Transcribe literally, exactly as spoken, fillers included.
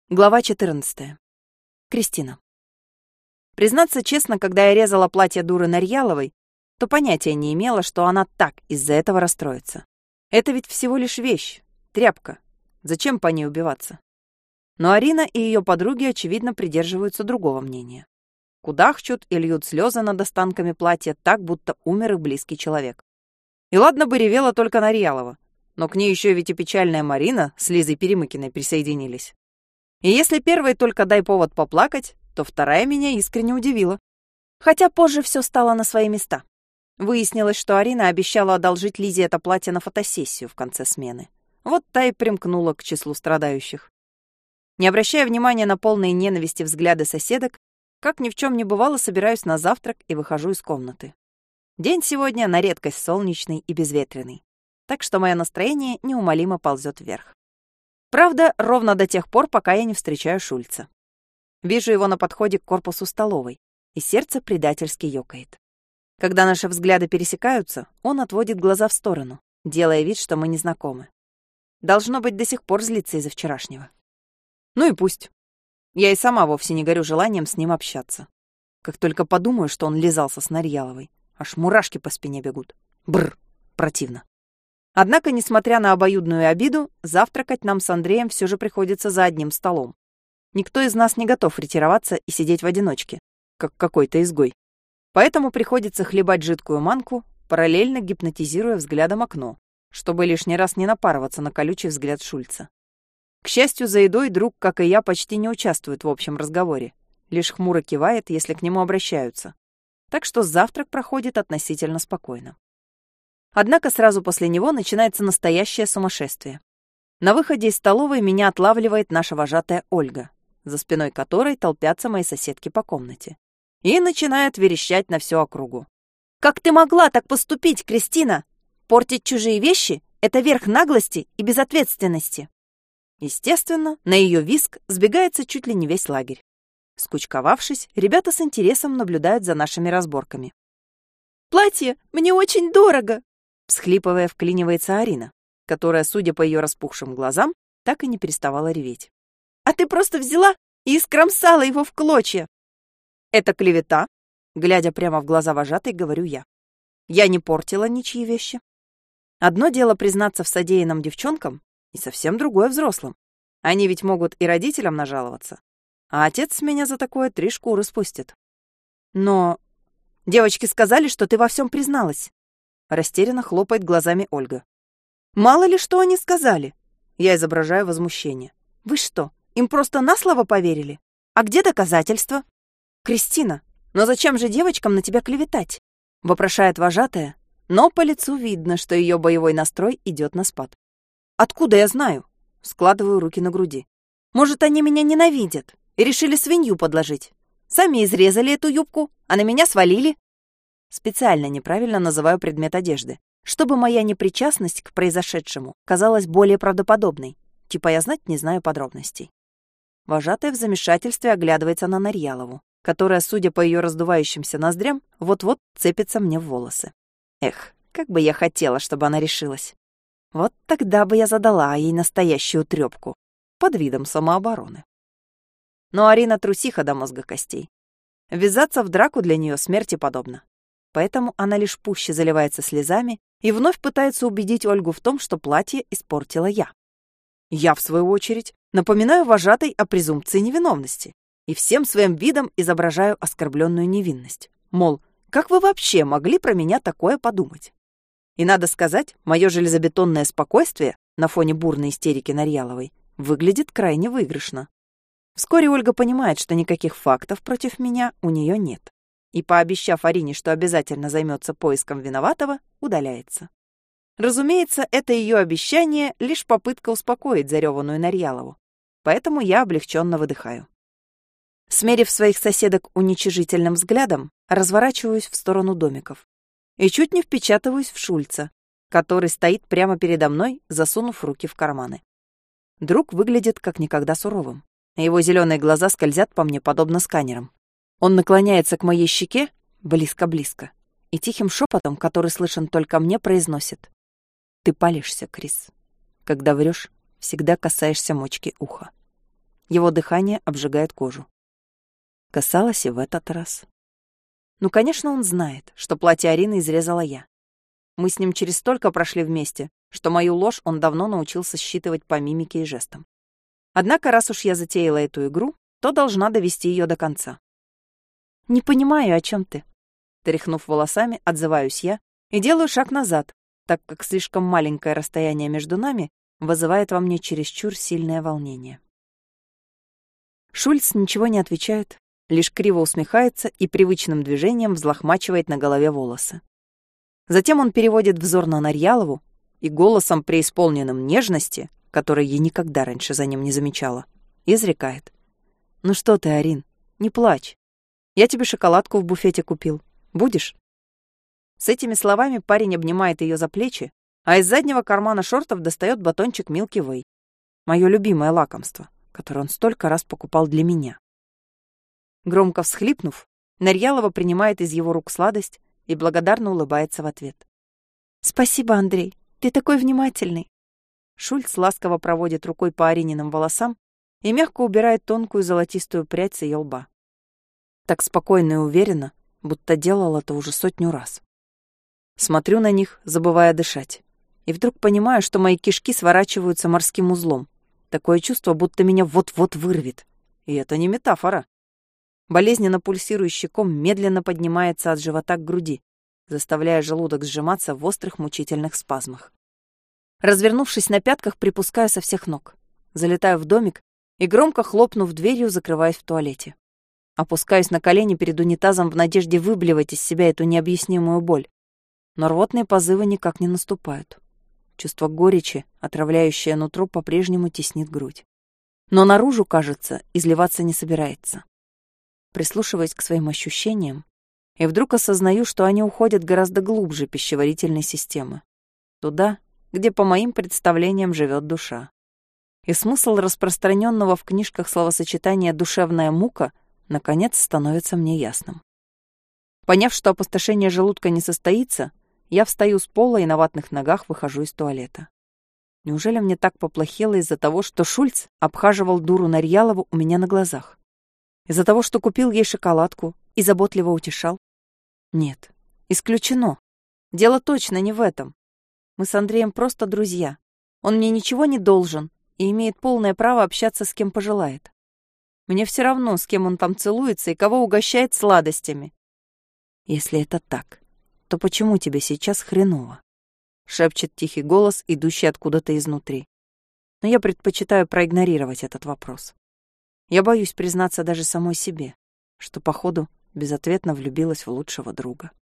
Глава четырнадцатая. Кристина. Признаться честно, когда я резала платье дуры Нарьяловой, то понятия не имела, что она так из-за этого расстроится. Это ведь всего лишь вещь, тряпка. Зачем по ней убиваться? Но Арина и ее подруги, очевидно, придерживаются другого мнения. Кудахчут и льют слезы над останками платья так, будто умер их близкий человек. И ладно бы ревела только Нарьялова, но к ней еще ведь и печальная Марина с Лизой Перемыкиной присоединились. И если первой только дай повод поплакать, то вторая меня искренне удивила. Хотя позже все стало на свои места. Выяснилось, что Арина обещала одолжить Лизе это платье на фотосессию в конце смены. Вот та и примкнула к числу страдающих. Не обращая внимания на полные ненависти взгляды соседок, как ни в чем не бывало, собираюсь на завтрак и выхожу из комнаты. День сегодня на редкость солнечный и безветренный, так что мое настроение неумолимо ползет вверх. Правда, ровно до тех пор, пока я не встречаю Шульца. Вижу его на подходе к корпусу столовой, и сердце предательски ёкает. Когда наши взгляды пересекаются, он отводит глаза в сторону, делая вид, что мы не знакомы. Должно быть, до сих пор злится из-за вчерашнего. Ну и пусть. Я и сама вовсе не горю желанием с ним общаться. Как только подумаю, что он лизался с Нарьяловой, аж мурашки по спине бегут. Бррр, противно. Однако, несмотря на обоюдную обиду, завтракать нам с Андреем все же приходится за одним столом. Никто из нас не готов ретироваться и сидеть в одиночке, как какой-то изгой. Поэтому приходится хлебать жидкую манку, параллельно гипнотизируя взглядом окно, чтобы лишний раз не напарываться на колючий взгляд Шульца. К счастью, за едой друг, как и я, почти не участвует в общем разговоре, лишь хмуро кивает, если к нему обращаются. Так что завтрак проходит относительно спокойно. Однако сразу после него начинается настоящее сумасшествие. На выходе из столовой меня отлавливает наша вожатая Ольга, за спиной которой толпятся мои соседки по комнате, и начинает верещать на всю округу. «Как ты могла так поступить, Кристина? Портить чужие вещи — это верх наглости и безответственности!» Естественно, на ее визг сбегается чуть ли не весь лагерь. Скучковавшись, ребята с интересом наблюдают за нашими разборками. «Платье мне очень дорого!» Всхлипывая, вклинивается Арина, которая, судя по ее распухшим глазам, так и не переставала реветь. «А ты просто взяла и искромсала его в клочья!» «Это клевета», — глядя прямо в глаза вожатой, говорю я. «Я не портила ничьи вещи. Одно дело признаться в содеянном девчонкам, и совсем другое взрослым. Они ведь могут и родителям нажаловаться. А отец с меня за такое три шкуры спустит». «Но девочки сказали, что ты во всем призналась». Растерянно хлопает глазами Ольга. «Мало ли что они сказали!» Я изображаю возмущение. «Вы что, им просто на слово поверили? А где доказательства?» «Кристина, но зачем же девочкам на тебя клеветать?» Вопрошает вожатая, но по лицу видно, что ее боевой настрой идет на спад. «Откуда я знаю?» Складываю руки на груди. «Может, они меня ненавидят и решили свинью подложить? Сами изрезали эту юбку, а на меня свалили?» Специально неправильно называю предмет одежды, чтобы моя непричастность к произошедшему казалась более правдоподобной. Типа я знать не знаю подробностей. Вожатая в замешательстве оглядывается на Нарьялову, которая, судя по ее раздувающимся ноздрям, вот-вот цепится мне в волосы. Эх, как бы я хотела, чтобы она решилась. Вот тогда бы я задала ей настоящую трёпку под видом самообороны. Но Арина трусиха до мозга костей. Ввязаться в драку для нее смерти подобно. Поэтому она лишь пуще заливается слезами и вновь пытается убедить Ольгу в том, что платье испортила я. Я, в свою очередь, напоминаю вожатой о презумпции невиновности и всем своим видом изображаю оскорбленную невинность. Мол, как вы вообще могли про меня такое подумать? И надо сказать, мое железобетонное спокойствие на фоне бурной истерики Нарьяловой выглядит крайне выигрышно. Вскоре Ольга понимает, что никаких фактов против меня у нее нет. И, пообещав Арине, что обязательно займется поиском виноватого, удаляется. Разумеется, это ее обещание — лишь попытка успокоить зареванную Нарьялову, поэтому я облегченно выдыхаю. Смерив своих соседок уничижительным взглядом, разворачиваюсь в сторону домиков и чуть не впечатываюсь в Шульца, который стоит прямо передо мной, засунув руки в карманы. Друг выглядит как никогда суровым, его зеленые глаза скользят по мне подобно сканерам. Он наклоняется к моей щеке близко-близко и тихим шепотом, который слышен только мне, произносит: «Ты палишься, Крис. Когда врешь, всегда касаешься мочки уха». Его дыхание обжигает кожу. Касалась и в этот раз. Ну, конечно, он знает, что платье Арины изрезала я. Мы с ним через столько прошли вместе, что мою ложь он давно научился считывать по мимике и жестам. Однако, раз уж я затеяла эту игру, то должна довести ее до конца. «Не понимаю, о чем ты?» Тряхнув волосами, отзываюсь я и делаю шаг назад, так как слишком маленькое расстояние между нами вызывает во мне чересчур сильное волнение. Шульц ничего не отвечает, лишь криво усмехается и привычным движением взлохмачивает на голове волосы. Затем он переводит взор на Нарьялову и голосом, преисполненным нежности, которой я никогда раньше за ним не замечала, изрекает. «Ну что ты, Арин, не плачь. Я тебе шоколадку в буфете купил. Будешь?» С этими словами парень обнимает ее за плечи, а из заднего кармана шортов достает батончик Milky Way. Мое любимое лакомство, которое он столько раз покупал для меня. Громко всхлипнув, Нарьялова принимает из его рук сладость и благодарно улыбается в ответ. «Спасибо, Андрей, ты такой внимательный». Шульц ласково проводит рукой по Арининым волосам и мягко убирает тонкую золотистую прядь с ее лба. Так спокойно и уверенно, будто делал это уже сотню раз. Смотрю на них, забывая дышать, и вдруг понимаю, что мои кишки сворачиваются морским узлом. Такое чувство, будто меня вот-вот вырвет. И это не метафора. Болезненно пульсирующий ком медленно поднимается от живота к груди, заставляя желудок сжиматься в острых мучительных спазмах. Развернувшись на пятках, припускаю со всех ног. Залетаю в домик и, громко хлопнув дверью, закрываюсь в туалете. Опускаюсь на колени перед унитазом в надежде выблевать из себя эту необъяснимую боль. Но рвотные позывы никак не наступают. Чувство горечи, отравляющее нутро, по-прежнему теснит грудь. Но наружу, кажется, изливаться не собирается. Прислушиваясь к своим ощущениям, и вдруг осознаю, что они уходят гораздо глубже пищеварительной системы. Туда, где, по моим представлениям, живет душа. И смысл распространенного в книжках словосочетания «душевная мука» наконец становится мне ясным. Поняв, что опустошение желудка не состоится, я встаю с пола и на ватных ногах выхожу из туалета. Неужели мне так поплохело из-за того, что Шульц обхаживал дуру Нарьялову у меня на глазах? Из-за того, что купил ей шоколадку и заботливо утешал? Нет, исключено. Дело точно не в этом. Мы с Андреем просто друзья. Он мне ничего не должен и имеет полное право общаться с кем пожелает. Мне все равно, с кем он там целуется и кого угощает сладостями. Если это так, то почему тебе сейчас хреново? Шепчет тихий голос, идущий откуда-то изнутри. Но я предпочитаю проигнорировать этот вопрос. Я боюсь признаться даже самой себе, что, походу, безответно влюбилась в лучшего друга.